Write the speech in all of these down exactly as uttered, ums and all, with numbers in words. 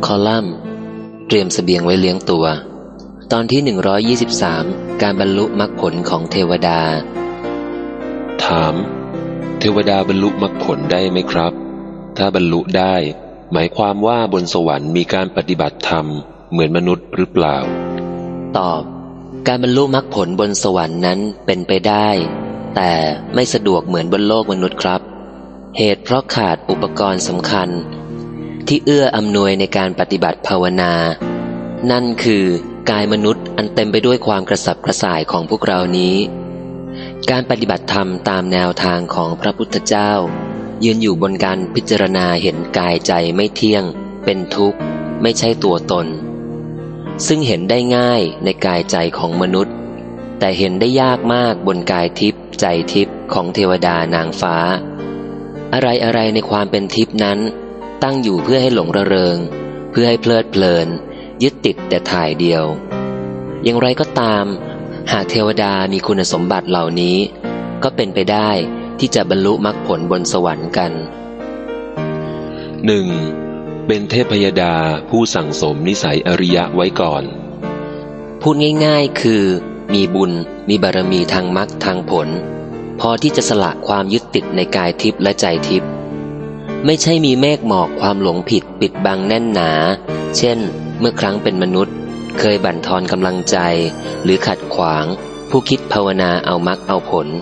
คอลัมน์เตรียมเสบียงไว้เลี้ยงตัวตอนที่หนึ่งร้อยยี่สิบสามการบรรลุมรรคผลของเทวดาถามเทวดาบรรลุมรรคผลได้ไหมครับถ้าบรรลุได้หมายความว่าบนสวรรค์มีการปฏิบัติธรรมเหมือนมนุษย์หรือเปล่าตอบการบรรลุมรรคผลบนสวรรค์นั้นเป็นไปได้แต่ไม่สะดวกเหมือนบนโลกมนุษย์ครับเหตุเพราะขาดอุปกรณ์สำคัญที่เอื้ออำนวยในการปฏิบัติภาวนานั่นคือกายมนุษย์อันเต็มไปด้วยความกระสับกระส่ายของพวกเรานี้การปฏิบัติธรรมตามแนวทางของพระพุทธเจ้ายืนอยู่บนการพิจารณาเห็นกายใจไม่เที่ยงเป็นทุกข์ไม่ใช่ตัวตนซึ่งเห็นได้ง่ายในกายใจของมนุษย์แต่เห็นได้ยากมากบนกายทิพย์ใจทิพย์ของเทวดานางฟ้าอะไรอะไรในความเป็นทิพย์นั้นตั้งอยู่เพื่อให้หลงระเริงเพื่อให้เพลิดเพลินยึดติดแต่ถ่ายเดียวอย่างไรก็ตามหากเทวดามีคุณสมบัติเหล่านี้ก็เป็นไปได้ที่จะบรรลุมรรคผลบนสวรรค์กันหนึ่ง. เป็นเทพยดาผู้สั่งสมนิสัยอริยะไว้ก่อนพูดง่ายๆคือมีบุญมีบารมีทางมรรคทางผลพอที่จะสละความยึดติดในกายทิพย์และใจทิพย์ไม่ใช่มีเมฆหมอกความหลงผิดปิดบังแน่นหนาเช่นเมื่อครั้งเป็นมนุษย์เคยบั่นทอนกำลังใจหรือขัดขวางผู้คิดภาวนาเอามรรคเอาผล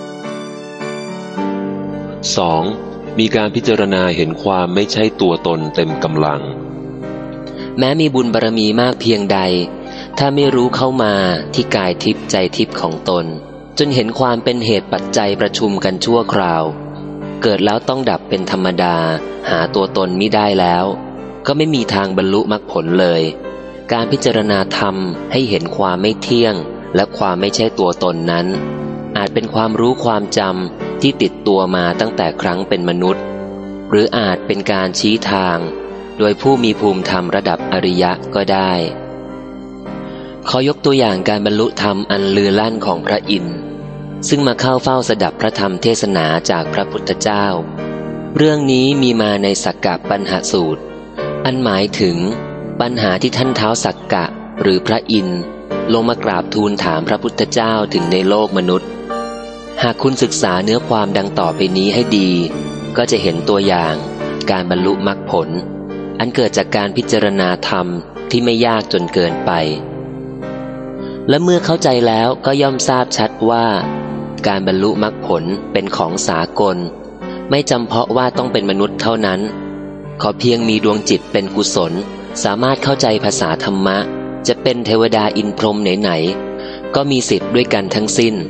สอง. มีการพิจารณาเห็นความไม่ใช่ตัวตนเต็มกำลังแม้มีบุญบารมีมากเพียงใดถ้าไม่รู้เข้ามาที่กายทิพย์ใจทิพย์ของตนจนเห็นความเป็นเหตุปัจจัยประชุมกันชั่วคราวเกิดแล้วต้องดับเป็นธรรมดาหาตัวตนมิได้แล้วก็ไม่มีทางบรรลุมรรคผลเลยการพิจารณาธรรมให้เห็นความไม่เที่ยงและความไม่ใช่ตัวตนนั้นอาจเป็นความรู้ความจำที่ติดตัวมาตั้งแต่ครั้งเป็นมนุษย์หรืออาจเป็นการชี้ทางโดยผู้มีภูมิธรรมระดับอริยะก็ได้ขอยกตัวอย่างการบรรลุธรรมอันลือลั่นของพระอินทร์ซึ่งมาเข้าเฝ้าสดับพระธรรมเทศนาจากพระพุทธเจ้าเรื่องนี้มีมาในสักกะปัญหสูตรอันหมายถึงปัญหาที่ท่านท้าวสักกะหรือพระอินทร์ลงมากราบทูลถามพระพุทธเจ้าถึงในโลกมนุษย์หากคุณศึกษาเนื้อความดังต่อไปนี้ให้ดีก็จะเห็นตัวอย่างการบรรลุมรรคผลอันเกิดจากการพิจารณาธรรมที่ไม่ยากจนเกินไปและเมื่อเข้าใจแล้วก็ย่อมทราบชัดว่าการบรรลุมรรคผลเป็นของสากลไม่จำเพาะว่าต้องเป็นมนุษย์เท่านั้นขอเพียงมีดวงจิตเป็นกุศลสามารถเข้าใจภาษาธรรมะจะเป็นเทวดาอินพรหมไหนๆก็มีสิทธิ์ด้วยกันทั้งสิ้น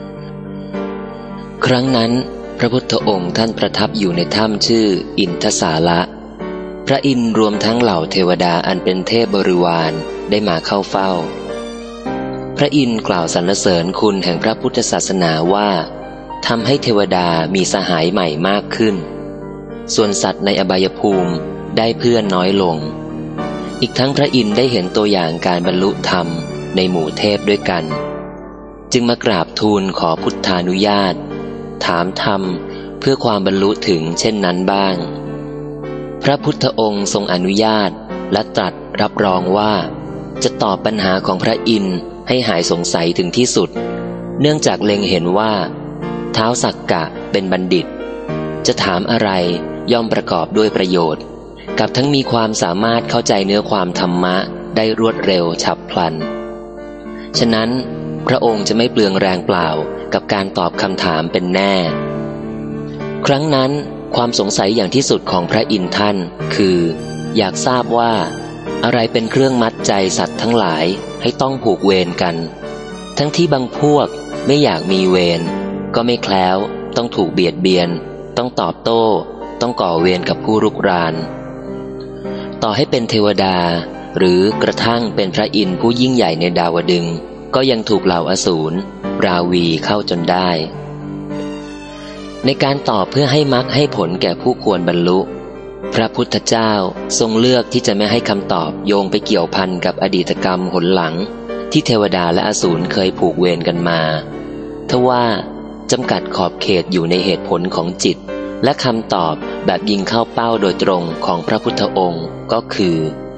ครั้งนั้นพระพุทธองค์ท่านประทับอยู่ในถ้ำชื่ออินทสาละพระอินทร์รวมทั้งเหล่าเทวดาอันเป็นเทพบริวารได้มาเข้าเฝ้าพระอินทร์กล่าวสรรเสริญคุณแห่งพระพุทธศาสนาว่าทำให้เทวดามีสหายใหม่มากขึ้นส่วนสัตว์ในอบายภูมิได้เพื่อนน้อยลงอีกทั้งพระอินทร์ได้เห็นตัวอย่างการบรรลุธรรมในหมู่เทพด้วยกันจึงมากราบทูลขอพุทธานุญาตถามธรรมเพื่อความบรรลุถึงเช่นนั้นบ้างพระพุทธองค์ทรงอนุญาตและตรัสรับรองว่าจะตอบปัญหาของพระอินทร์ให้หายสงสัยถึงที่สุดเนื่องจากเล็งเห็นว่าท้าวสักกะเป็นบัณฑิตจะถามอะไรย่อมประกอบด้วยประโยชน์กับทั้งมีความสามารถเข้าใจเนื้อความธรรมะได้รวดเร็วฉับพลันฉะนั้นพระองค์จะไม่เปลืองแรงเปล่ากับการตอบคำถามเป็นแน่ครั้งนั้นความสงสัยอย่างที่สุดของพระอินทร์ท่านคืออยากทราบว่าอะไรเป็นเครื่องมัดใจสัตว์ทั้งหลายให้ต้องผูกเวรกันทั้งที่บางพวกไม่อยากมีเวรก็ไม่แคล้วต้องถูกเบียดเบียนต้องตอบโต้ต้องก่อเวรกับผู้รุกรานต่อให้เป็นเทวดาหรือกระทั่งเป็นพระอินทร์ผู้ยิ่งใหญ่ในดาวดึงส์ก็ยังถูกเหล่าอสูรราวีเข้าจนได้ในการตอบเพื่อให้มรรคให้ผลแก่ผู้ควรบรรลุพระพุทธเจ้าทรงเลือกที่จะไม่ให้คำตอบโยงไปเกี่ยวพันกับอดีตกรรมหนหลังที่เทวดาและอสูรเคยผูกเวรกันมาทว่าจำกัดขอบเขตอยู่ในเหตุผลของจิตและคำตอบแบบยิงเข้าเป้าโดยตรงของพระพุทธองค์ก็คือ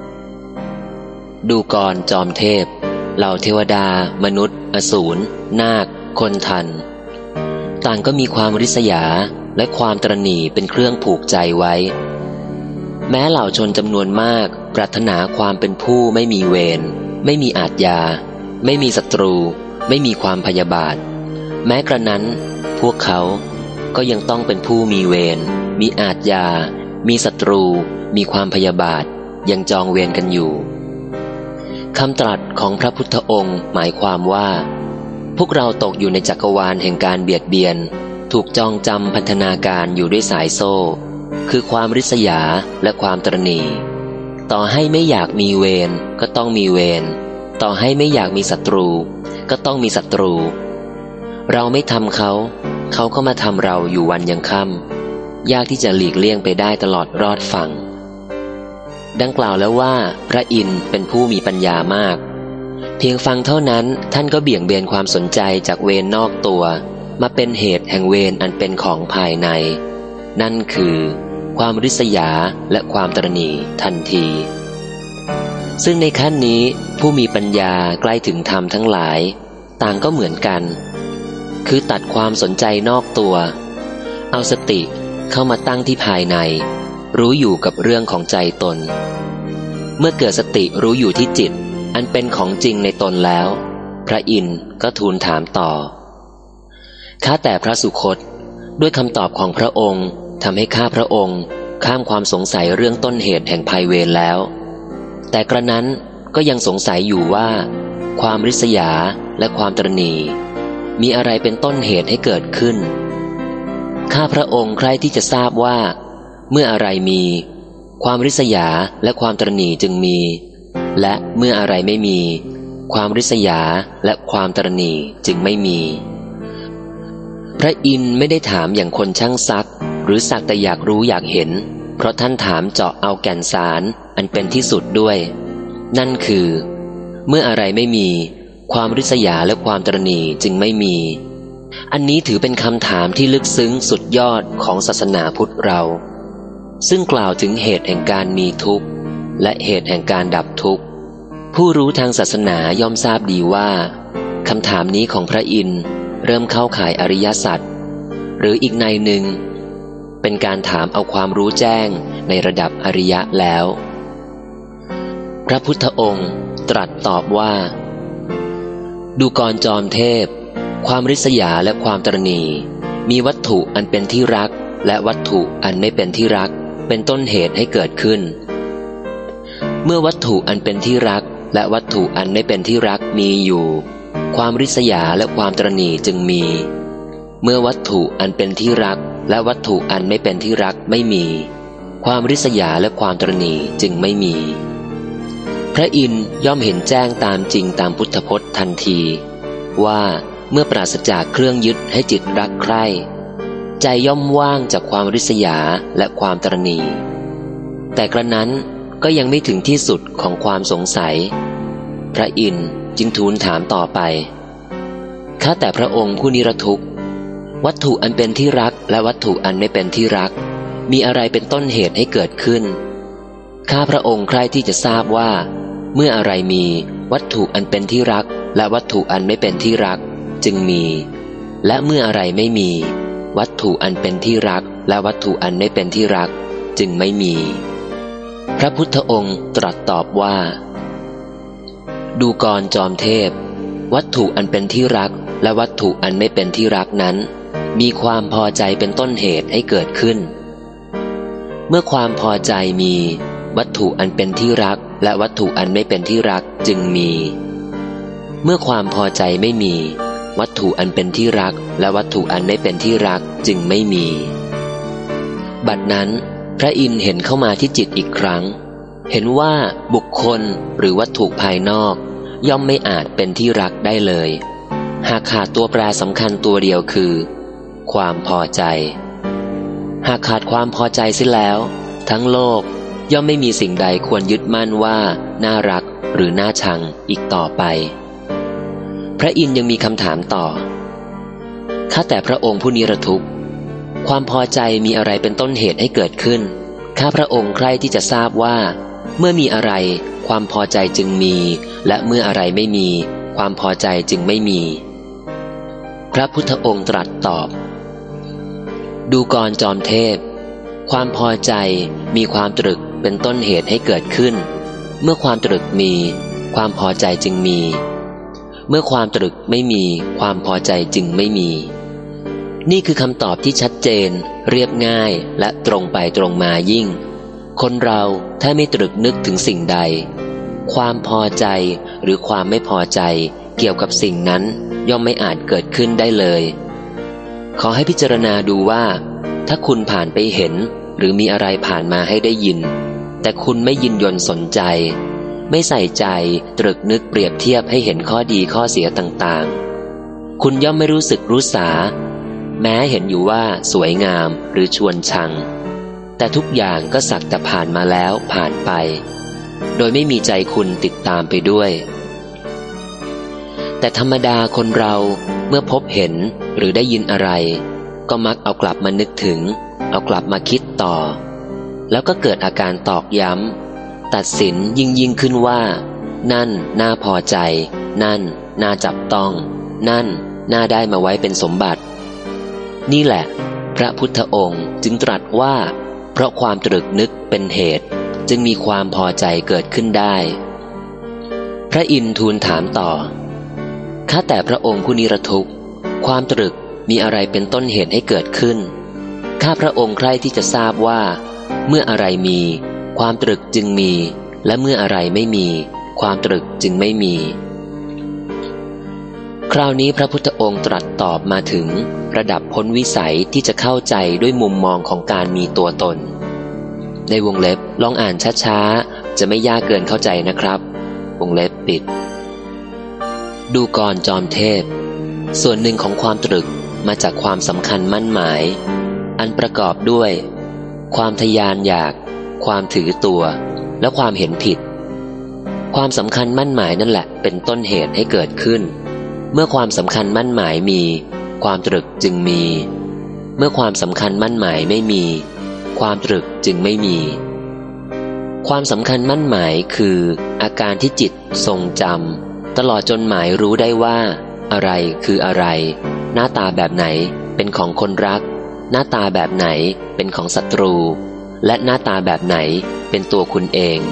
ดูกรจอมเทพเหล่าเทวดามนุษย์อสูรนาคคนทันต่างก็มีความริษยาและความตระหนี่เป็นเครื่องผูกใจไว้แม้เหล่าชนจำนวนมากปรารถนาความเป็นผู้ไม่มีเวรไม่มีอาทยาไม่มีศัตรูไม่มีความพยาบาทแม้กระนั้นพวกเขาก็ยังต้องเป็นผู้มีเวรมีอาทยามีศัตรูมีความพยาบาทยังจองเวรกันอยู่คำตรัสของพระพุทธองค์หมายความว่าพวกเราตกอยู่ในจักรวาลแห่งการเบียดเบียนถูกจองจำพันธนาการอยู่ด้วยสายโซ่คือความริษยาและความตระหนี่ต่อให้ไม่อยากมีเวรก็ต้องมีเวรต่อให้ไม่อยากมีศัตรูก็ต้องมีศัตรูเราไม่ทำเขาเขาก็มาทำเราอยู่วันยังค่ำยากที่จะหลีกเลี่ยงไปได้ตลอดรอดฝั่งดังกล่าวแล้วว่าพระอินทร์เป็นผู้มีปัญญามากเพียงฟังเท่านั้นท่านก็เบี่ยงเบนความสนใจจากเวรนอกตัวมาเป็นเหตุแห่งเวรอันเป็นของภายในนั่นคือความริษยาและความตระหนี่ทันทีซึ่งในขั้นนี้ผู้มีปัญญาใกล้ถึงธรรมทั้งหลายต่างก็เหมือนกันคือตัดความสนใจนอกตัวเอาสติเข้ามาตั้งที่ภายในรู้อยู่กับเรื่องของใจตนเมื่อเกิดสติรู้อยู่ที่จิตอันเป็นของจริงในตนแล้วพระอินทร์ก็ทูลถามต่อข้าแต่พระสุคตด้วยคำตอบของพระองค์ทำให้ข้าพระองค์ข้ามความสงสัยเรื่องต้นเหตุแห่งภัยเวรแล้วแต่กระนั้นก็ยังสงสัยอยู่ว่าความริษยาและความตระหนี่มีอะไรเป็นต้นเหตุให้เกิดขึ้นข้าพระองค์ใคร่ที่จะทราบว่าเมื่ออะไรมีความริษยาและความตระหนี่จึงมีและเมื่ออะไรไม่มีความริษยาและความตระหนี่จึงไม่มีพระอินทร์ไม่ได้ถามอย่างคนช่างซักหรือสักแต่อยากรู้อยากเห็นเพราะท่านถามเจาะเอาแก่นสารอันเป็นที่สุดด้วยนั่นคือเมื่ออะไรไม่มีความริษยาและความตระหนี่จึงไม่มีอันนี้ถือเป็นคำถามที่ลึกซึ้งสุดยอดของศาสนาพุทธเราซึ่งกล่าวถึงเหตุแห่งการมีทุกข์และเหตุแห่งการดับทุกข์ผู้รู้ทางศาสนาย่อมทราบดีว่าคำถามนี้ของพระอินทร์เริ่มเข้าข่ายอริยสัจหรืออีกในหนึ่งเป็นการถามเอาความรู้แจ้งในระดับอริยะแล้วพระพุทธองค์ตรัสตอบว่าดูกรจอมเทพความริษยาและความตระหนี่มีวัตถุอันเป็นที่รักและวัตถุอันไม่เป็นที่รักเป็นต้นเหตุให้เกิดขึ้นเมื่อวัตถุอันเป็นที่รักและวัตถุอันไม่เป็นที่รักมีอยู่ความริษยาและความตระหนี่จึงมีเมื่อวัตถุอันเป็นที่รักและวัตถุอันไม่เป็นที่รักไม่มีความริษยาและความตระหนี่จึงไม่มีพระอินทร์ย่อมเห็นแจ้งตามจริงตามพุทธพจน์ทันทีว่าเมื่อปราศจากเครื่องยึดให้จิตรักใคร่ใจย่อมว่างจากความริษยาและความตระหนี่แต่กระนั้นก็ยังไม่ถึงที่สุดของความสงสัยพระอินทร์จึงทูลถามต่อไปข้าแต่พระองค์ผู้นิรทุกข์วัตถุอันเป็นที่รักและวัตถุอันไม่เป็นที่รักมีอะไรเป็นต้นเหตุให้เกิดขึ้นข้าพระองค์ใคร่ที่จะทราบว่าเมื่ออะไรมีวัตถุอันเป็นที่รักและวัตถุอันไม่เป็นที่รักจึงมีและเมื่ออะไรไม่มีวัตถุอันเป็นที่รักและวัตถุอันไม่เป็นที่รักจึงไม่มีพระพุทธองค์ตรัสตอบว่าดูกรจอมเทพวัตถุอันเป็นที่รักและวัตถุอันไม่เป็นที่รักนั้นมีความพอใจเป็นต้นเหตุให้เกิดขึ้นเมื่อความพอใจมีวัตถุอันเป็นที่รักและวัตถุอันไม่เป็นที่รักจึงมีเมื่อความพอใจไม่มีวัตถุอันเป็นที่รักและวัตถุอันไม่เป็นที่รักจึงไม่มีบัดนั้นพระอินทร์เห็นเข้ามาที่จิตอีกครั้งเห็นว่าบุคคลหรือวัตถุภายนอกย่อมไม่อาจเป็นที่รักได้เลยหากขาดตัวแปรสำคัญตัวเดียวคือความพอใจหากขาดความพอใจเสียแล้วทั้งโลกย่อมไม่มีสิ่งใดควรยึดมั่นว่าน่ารักหรือน่าชังอีกต่อไปพระอินทร์ยังมีคำถามต่อข้าแต่พระองค์ผู้นิรทุกข์ความพอใจมีอะไรเป็นต้นเหตุให้เกิดขึ้นข้าพระองค์ใคร่ที่จะทราบว่าเมื่อมีอะไรความพอใจจึงมีและเมื่ออะไรไม่มีความพอใจจึงไม่มีพระพุทธองค์ตรัสตอบดูกรจอมเทพความพอใจมีความตรึกเป็นต้นเหตุให้เกิดขึ้นเมื่อความตรึกมีความพอใจจึงมีเมื่อความตรึกไม่มีความพอใจจึงไม่มีนี่คือคำตอบที่ชัดเจนเรียบง่ายและตรงไปตรงมายิ่งคนเราถ้าไม่ตรึกนึกถึงสิ่งใดความพอใจหรือความไม่พอใจเกี่ยวกับสิ่งนั้นย่อมไม่อาจเกิดขึ้นได้เลยขอให้พิจารณาดูว่าถ้าคุณผ่านไปเห็นหรือมีอะไรผ่านมาให้ได้ยินแต่คุณไม่ยินยนสนใจไม่ใส่ใจตรึกนึกเปรียบเทียบให้เห็นข้อดีข้อเสียต่างๆคุณย่อมไม่รู้สึกรู้สาแม้เห็นอยู่ว่าสวยงามหรือชวนชังแต่ทุกอย่างก็สักแต่ผ่านมาแล้วผ่านไปโดยไม่มีใจคุณติดตามไปด้วยแต่ธรรมดาคนเราเมื่อพบเห็นหรือได้ยินอะไรก็มักเอากลับมานึกถึงเอากลับมาคิดต่อแล้วก็เกิดอาการตอกย้ำตัดสินยิ่งยิ่งขึ้นว่านั่นน่าพอใจนั่นน่าจับต้องนั่นน่าได้มาไว้เป็นสมบัตินี่แหละพระพุทธองค์จึงตรัสว่าเพราะความตรึกนึกเป็นเหตุจึงมีความพอใจเกิดขึ้นได้พระอินทร์ทูลถามต่อข้าแต่พระองค์ผู้นิรทุกข์ความตรึกมีอะไรเป็นต้นเหตุให้เกิดขึ้นข้าพระองค์ใคร่ที่จะทราบว่าเมื่ออะไรมีความตรึกจึงมีและเมื่ออะไรไม่มีความตรึกจึงไม่มีคราวนี้พระพุทธองค์ตรัสตอบมาถึงระดับพ้นวิสัยที่จะเข้าใจด้วยมุมมองของการมีตัวตนในวงเล็บลองอ่านช้าๆจะไม่ยากเกินเข้าใจนะครับวงเล็บปิดดูกรจอมเทพส่วนหนึ่งของความตรึกมาจากความสำคัญมั่นหมายอันประกอบด้วยความทยานอยากความถือตัวและความเห็นผิดความสำคัญมั่นหมายนั่นแหละเป็นต้นเหตุให้เกิดขึ้นเมื่อความสำคัญมั่นหมายมีความตรึกจึงมีเมื่อความสำคัญมั่นหมายไม่มีความตรึกจึงไม่มีความสำคัญมั่นหมายคืออาการที่จิตทรงจำตลอดจนหมายรู้ได้ว่าอะไรคืออะไรหน้าตาแบบไหนเป็นของคนรักหน้าตาแบบไหนเป็นของศัตรูและหน้าตาแบบไหนเป็นตัวคุณเอง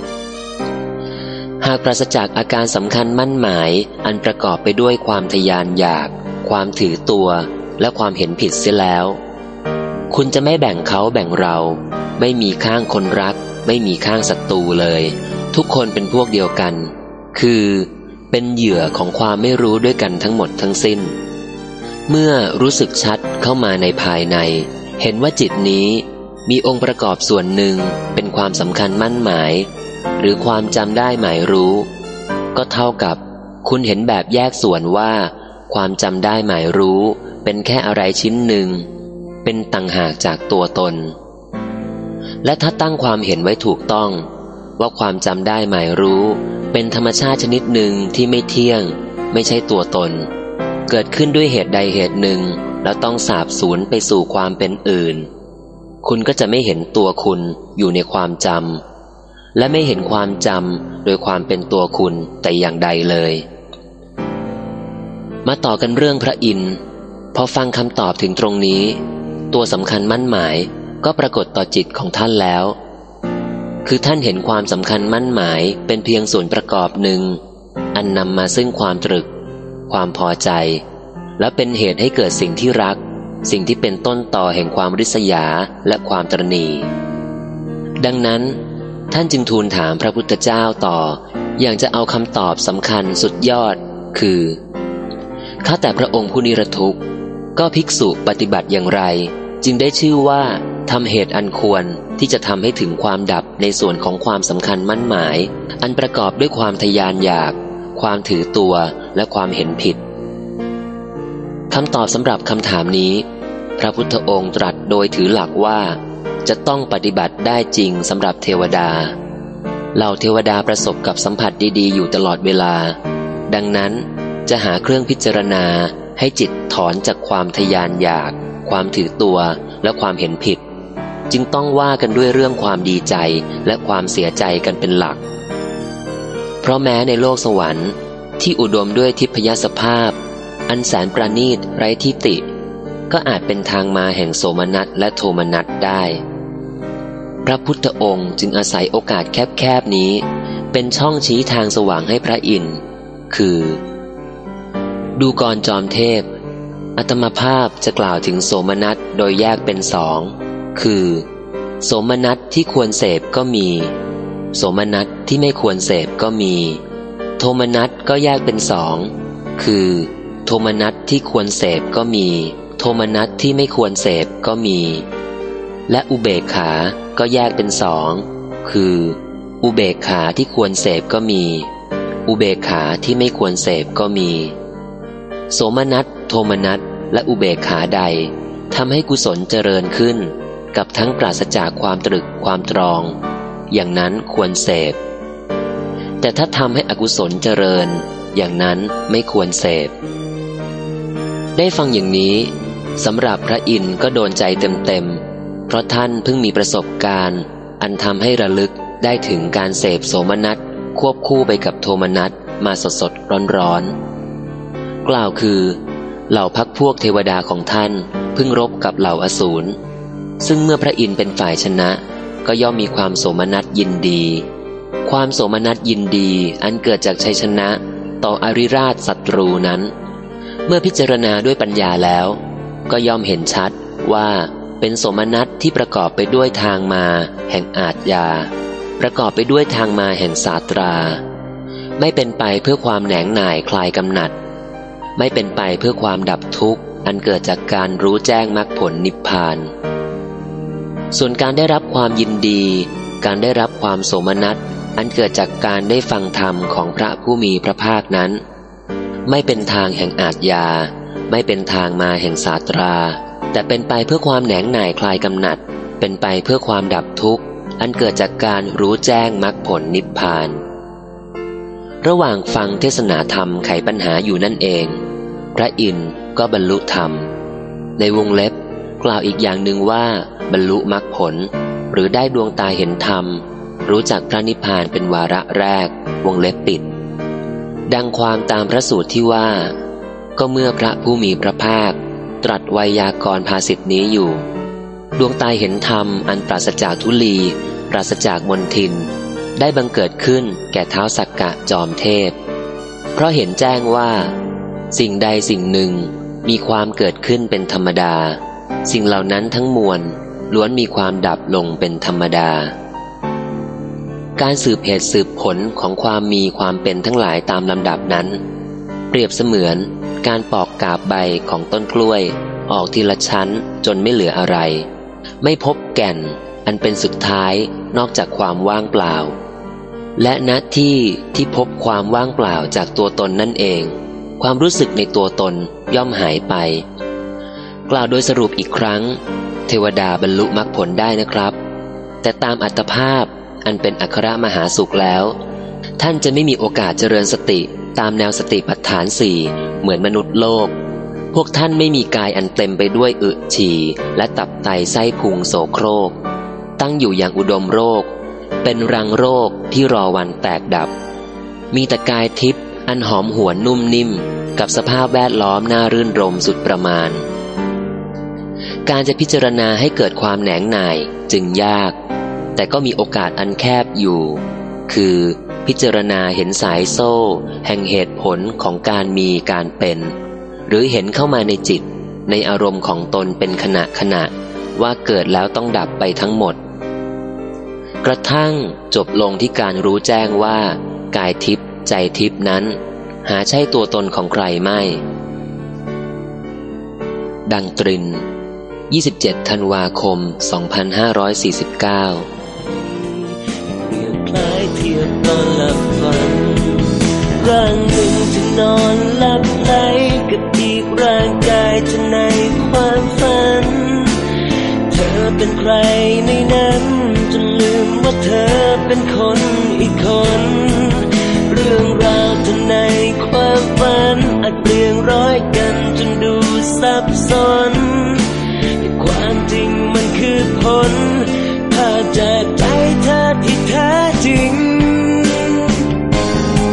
หากปราศจากอาการสำคัญมั่นหมายอันประกอบไปด้วยความทยานอยากความถือตัวและความเห็นผิดเสียแล้วคุณจะไม่แบ่งเขาแบ่งเราไม่มีข้างคนรักไม่มีข้างศัตรูเลยทุกคนเป็นพวกเดียวกันคือเป็นเหยื่อของความไม่รู้ด้วยกันทั้งหมดทั้งสิ้นเมื่อรู้สึกชัดเข้ามาในภายในเห็นว่าจิตนี้มีองค์ประกอบส่วนหนึ่งเป็นความสำคัญมั่นหมายหรือความจำได้หมายรู้ก็เท่ากับคุณเห็นแบบแยกส่วนว่าความจำได้หมายรู้เป็นแค่อะไรชิ้นหนึ่งเป็นต่างหากจากตัวตนและถ้าตั้งความเห็นไว้ถูกต้องว่าความจำได้หมายรู้เป็นธรรมชาติชนิดหนึ่งที่ไม่เที่ยงไม่ใช่ตัวตนเกิดขึ้นด้วยเหตุใดเหตุหนึ่งแล้วต้องสาบสูญไปสู่ความเป็นอื่นคุณก็จะไม่เห็นตัวคุณอยู่ในความจำและไม่เห็นความจำโดยความเป็นตัวคุณแต่อย่างใดเลยมาต่อกันเรื่องพระอินทร์พอฟังคำตอบถึงตรงนี้ตัวสำคัญมั่นหมายก็ปรากฏต่อจิตของท่านแล้วคือท่านเห็นความสำคัญมั่นหมายเป็นเพียงส่วนประกอบหนึ่งอันนำมาซึ่งความตรึกความพอใจและเป็นเหตุให้เกิดสิ่งที่รักสิ่งที่เป็นต้นต่อแห่งความริษยาและความตระหนี่ดังนั้นท่านจึงทูลถามพระพุทธเจ้าต่ออย่างจะเอาคำตอบสำคัญสุดยอดคือข้าแต่พระองค์ผู้นิรทุกข์ก็ภิกษุปฏิบัติอย่างไรจึงได้ชื่อว่าทำเหตุอันควรที่จะทำให้ถึงความดับในส่วนของความสำคัญมั่นหมายอันประกอบด้วยความทยานอยากความถือตัวและความเห็นผิดคำตอบสำหรับคำถามนี้พระพุทธองค์ตรัสโดยถือหลักว่าจะต้องปฏิบัติได้จริงสำหรับเทวดาเหล่าเทวดาประสบกับสัมผัสดีๆอยู่ตลอดเวลาดังนั้นจะหาเครื่องพิจารณาให้จิตถอนจากความทยานอยากความถือตัวและความเห็นผิดจึงต้องว่ากันด้วยเรื่องความดีใจและความเสียใจกันเป็นหลักเพราะแม้ในโลกสวรรค์ที่อุดมด้วยทิพยสภาพอันแสนประณีตไร้ทิฏฐิก็อาจเป็นทางมาแห่งโสมนัสและโทมนัสได้พระพุทธองค์จึงอาศัยโอกาสแคบๆนี้เป็นช่องชี้ทางสว่างให้พระอินทร์คือดูกรจอมเทพอาตมาภาพจะกล่าวถึงโสมนัสโดยแยกเป็นสองคือโสมนัสที่ควรเสพก็มีโสมนัสที่ไม่ควรเสพก็มีโทมนัสก็แยกเป็นสองคือโทมนัสที่ควรเสพก็มีโทมนัสที่ไม่ควรเสพก็มีและอุเบกขาก็แยกเป็นสองคืออุเบกขาที่ควรเสพก็มีอุเบกขาที่ไม่ควรเสพก็มีโสมนัสโทมนัสและอุเบกขาใดทำให้กุศลเจริญขึ้นกับทั้งปราศจากความตรึกความตรองอย่างนั้นควรเสพแต่ถ้าทำให้อกุศลเจริญอย่างนั้นไม่ควรเสพได้ฟังอย่างนี้สำหรับพระอินทร์ก็โดนใจเต็มๆเพราะท่านเพิ่งมีประสบการณ์อันทำให้ระลึกได้ถึงการเสพโสมนัสควบคู่ไปกับโทมนัสมาสดๆร้อนๆกล่าวคือเหล่าพรรคพวกเทวดาของท่านเพิ่งรบกับเหล่าอสูรซึ่งเมื่อพระอินทร์เป็นฝ่ายชนะก็ย่อมมีความโสมนัสยินดีความโสมนัสยินดีอันเกิดจากชัยชนะต่ออริราชศัตรูนั้นเมื่อพิจารณาด้วยปัญญาแล้วก็ย่อมเห็นชัดว่าเป็นโสมนัสที่ประกอบไปด้วยทางมาแห่งอาทยาประกอบไปด้วยทางมาแห่งศาสตราไม่เป็นไปเพื่อความแหน่งหน่ายคลายกำหนัดไม่เป็นไปเพื่อความดับทุกข์อันเกิดจากการรู้แจ้งมรรคผลนิพพานส่วนการได้รับความยินดีการได้รับความโสมนัสอันเกิดจากการได้ฟังธรรมของพระผู้มีพระภาคนั้นไม่เป็นทางแห่งอาทยาไม่เป็นทางมาแห่งศาสตราแต่เป็นไปเพื่อความแหน่งหน่ายคลายกำหนัดเป็นไปเพื่อความดับทุกข์อันเกิดจากการรู้แจ้งมรรคผลนิพพานระหว่างฟังเทศนาธรรมไขปัญหาอยู่นั่นเองพระอินทร์ก็บรรลุธรรมในวงเล็บกล่าวอีกอย่างหนึ่งว่าบรรลุมรรคผลหรือได้ดวงตาเห็นธรรมรู้จักพระนิพพานเป็นวาระแรกวงเล็บปิดดังความตามพระสูตรที่ว่าก็เมื่อพระผู้มีพระภาคตรัสไวยากรณ์ภาษิตนี้อยู่ดวงตาเห็นธรรมอันปราศจากทุลีปราศจากมลทินได้บังเกิดขึ้นแก่ท้าวสักกะจอมเทพเพราะเห็นแจ้งว่าสิ่งใดสิ่งหนึ่งมีความเกิดขึ้นเป็นธรรมดาสิ่งเหล่านั้นทั้งมวลล้วนมีความดับลงเป็นธรรมดาการสืบเหตุสืบผลของความมีความเป็นทั้งหลายตามลำดับนั้นเปรียบเสมือนการปอกกาบใบของต้นกล้วยออกทีละชั้นจนไม่เหลืออะไรไม่พบแก่นอันเป็นสุดท้ายนอกจากความว่างเปล่าและณที่ที่พบความว่างเปล่าจากตัวตนนั่นเองความรู้สึกในตัวตนย่อมหายไปกล่าวโดยสรุปอีกครั้งเทวดาบรรลุมรรคผลได้นะครับแต่ตามอัตภาพอันเป็นอัครมหาสุขแล้วท่านจะไม่มีโอกาสเจริญสติตามแนวสติปัฏฐานสี่เหมือนมนุษย์โลกพวกท่านไม่มีกายอันเต็มไปด้วยอึฉี่และตับไตไส้พุงโสโครกตั้งอยู่อย่างอุดมโรคเป็นรังโรคที่รอวันแตกดับมีแต่กายทิพย์อันหอมหวนนุ่มนิ่มกับสภาพแวดล้อมน่ารื่นรมสุดประมาณการจะพิจารณาให้เกิดความแหนงหน่ายจึงยากแต่ก็มีโอกาสอันแคบอยู่คือพิจารณาเห็นสายโซ่แห่งเหตุผลของการมีการเป็นหรือเห็นเข้ามาในจิตในอารมณ์ของตนเป็นขณะขณะว่าเกิดแล้วต้องดับไปทั้งหมดกระทั่งจบลงที่การรู้แจ้งว่ากายทิพย์ใจทิพย์นั้นหาใช่ตัวตนของใครไม่ดังตรินยี่สิบเจ็ดธันวาคมสองพันห้าร้อยสี่สิบเก้าเปรียบคล้ายเทียบตอนหลับฝันร่างหนึ่งจะนอนหลับไหลกับอีกร่างกายจะในความฝันเธอเป็นใครในนั้นจนลืมว่าเธอเป็นคนอีกคนเรื่องราวเธอในความฝันอาจเปลี่ยนร้อยกันจนดูซับซ้อนความจริงมันคือผลภาพจากใจเธอที่แท้จริง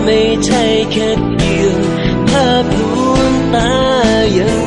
ไม่ใช่แค่เพียงภาพลวงตายัง